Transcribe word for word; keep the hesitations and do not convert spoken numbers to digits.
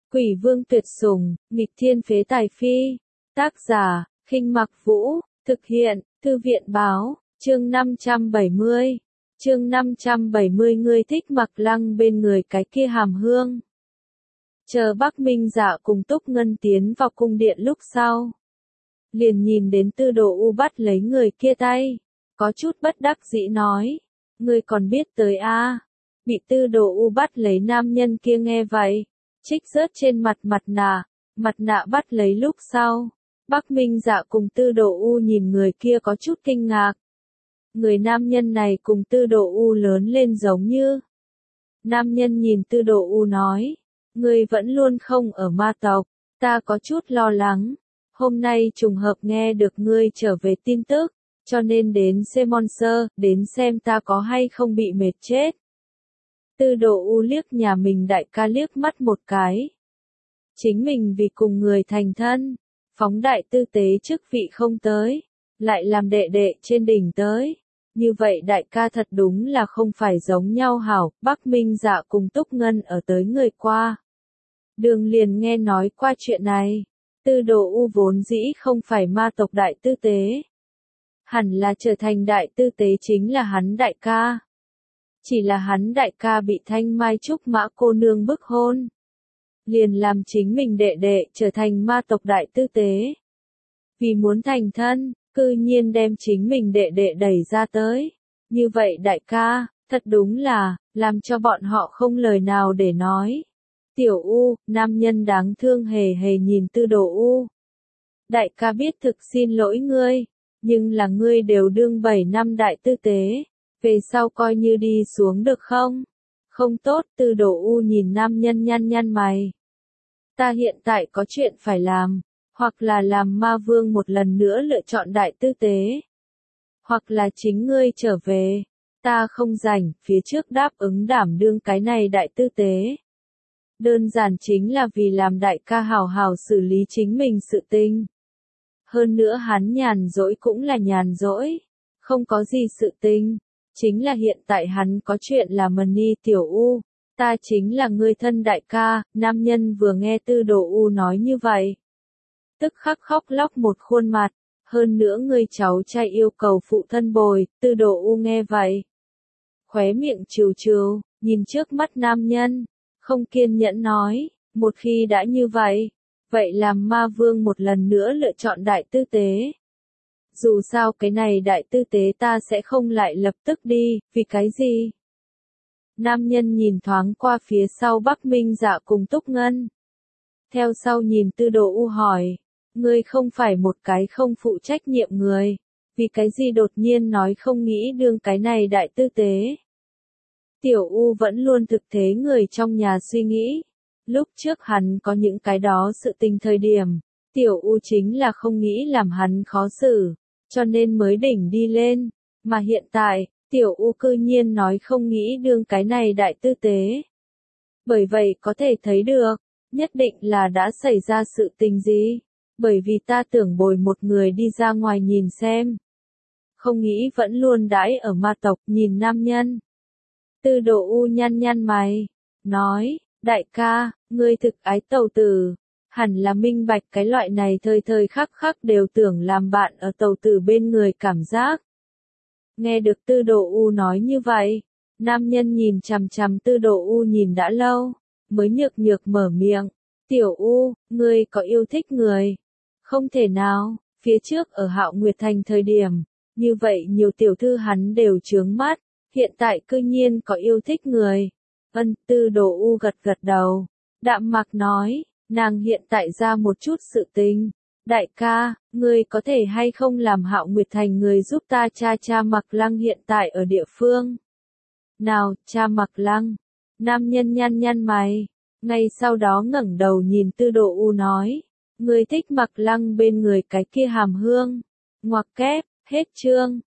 Quỷ vương tuyệt sủng, nghịch thiên phế tài phi. Tác giả, Khinh Mặc Vũ, thực hiện, Thư viện báo, chương năm trăm bảy mươi. Chương năm trăm bảy mươi Ngươi thích Mặc Lăng bên người cái kia hàm hương. Chờ Bắc Minh Dạ cùng Túc Ngân tiến vào cung điện lúc sau. Liền nhìn đến Tư Đồ U bắt lấy người kia tay. Có chút bất đắc dĩ nói. Ngươi còn biết tới a? À? Bị Tư Đồ U bắt lấy nam nhân kia nghe vậy. Trích rớt trên mặt mặt nạ. Mặt nạ bắt lấy lúc sau. Bắc Minh Dạ cùng Tư Đồ U nhìn người kia có chút kinh ngạc. Người nam nhân này cùng Tư Đồ U lớn lên giống như. Nam nhân nhìn Tư Đồ U nói. Ngươi vẫn luôn không ở ma tộc. Ta có chút lo lắng. Hôm nay trùng hợp nghe được ngươi trở về tin tức. Cho nên đến Semonser, đến xem ta có hay không bị mệt chết. Tư Đồ U liếc nhà mình đại ca liếc mắt một cái. Chính mình vì cùng người thành thân. Phóng đại tư tế chức vị không tới. Lại làm đệ đệ trên đỉnh tới. Như vậy đại ca thật đúng là không phải giống nhau hảo. Bắc Minh Dạ cùng Túc Ngân ở tới người qua. Đường liền nghe nói qua chuyện này. Tư Đồ U vốn dĩ không phải ma tộc đại tư tế. Hẳn là trở thành đại tư tế chính là hắn đại ca. Chỉ là hắn đại ca bị Thanh Mai Trúc Mã cô nương bức hôn. Liền làm chính mình đệ đệ trở thành ma tộc đại tư tế. Vì muốn thành thân, cư nhiên đem chính mình đệ đệ đẩy ra tới. Như vậy đại ca, thật đúng là, làm cho bọn họ không lời nào để nói. Tiểu U, nam nhân đáng thương hề hề nhìn Tư Đồ U. Đại ca biết thực xin lỗi ngươi, nhưng là ngươi đều đương bảy năm đại tư tế, về sau coi như đi xuống được không? Không tốt, Tư Đồ U nhìn nam nhân nhăn nhăn mày. Ta hiện tại có chuyện phải làm, hoặc là làm ma vương một lần nữa lựa chọn đại tư tế, hoặc là chính ngươi trở về, ta không rảnh, phía trước đáp ứng đảm đương cái này đại tư tế. Đơn giản chính là vì làm đại ca hào hào xử lý chính mình sự tình. Hơn nữa hắn nhàn rỗi cũng là nhàn rỗi, không có gì sự tình, chính là hiện tại hắn có chuyện là Mani Tiểu U, ta chính là người thân đại ca. Nam nhân vừa nghe Tư Đồ U nói như vậy, tức khắc khóc lóc một khuôn mặt, hơn nữa người cháu trai yêu cầu phụ thân bồi. Tư Đồ U nghe vậy, khóe miệng trừ trừ, nhìn trước mắt nam nhân, không kiên nhẫn nói, một khi đã như vậy, vậy làm ma vương một lần nữa lựa chọn đại tư tế. Dù sao cái này đại tư tế ta sẽ không lại lập tức đi, vì cái gì? Nam nhân nhìn thoáng qua phía sau Bắc Minh Dạ cùng Túc Ngân. Theo sau nhìn Tư Đồ U hỏi, ngươi không phải một cái không phụ trách nhiệm người, vì cái gì đột nhiên nói không nghĩ đương cái này đại tư tế? Tiểu U vẫn luôn thực thế người trong nhà suy nghĩ. Lúc trước hắn có những cái đó sự tình thời điểm, Tiểu U chính là không nghĩ làm hắn khó xử, cho nên mới đỉnh đi lên. Mà hiện tại, Tiểu U cư nhiên nói không nghĩ đương cái này đại tư tế. Bởi vậy có thể thấy được, nhất định là đã xảy ra sự tình gì. Bởi vì ta tưởng bồi một người đi ra ngoài nhìn xem. Không nghĩ vẫn luôn đãi ở ma tộc nhìn nam nhân. Tư Đồ U nhăn nhăn mày, nói, đại ca, ngươi thực ái tàu tử, hẳn là minh bạch cái loại này thời thời khắc khắc đều tưởng làm bạn ở tàu tử bên người cảm giác. Nghe được Tư Đồ U nói như vậy, nam nhân nhìn chằm chằm Tư Đồ U nhìn đã lâu, mới nhược nhược mở miệng, Tiểu U, ngươi có yêu thích người? Không thể nào, phía trước ở Hạo Nguyệt Thành thời điểm, như vậy nhiều tiểu thư hắn đều chướng mắt. Hiện tại cư nhiên có yêu thích người. Ân, Tư Đồ U gật gật đầu. Đạm Mạc nói, nàng hiện tại ra một chút sự tình. Đại ca, ngươi có thể hay không làm Hạo Nguyệt Thành người giúp ta tra tra Mặc Lăng hiện tại ở địa phương? Nào, tra Mặc Lăng. Nam nhân nhăn nhăn mày. Ngay sau đó ngẩng đầu nhìn Tư Đồ U nói, ngươi thích Mặc Lăng bên người cái kia hàm hương. Ngoặc kép, hết chương.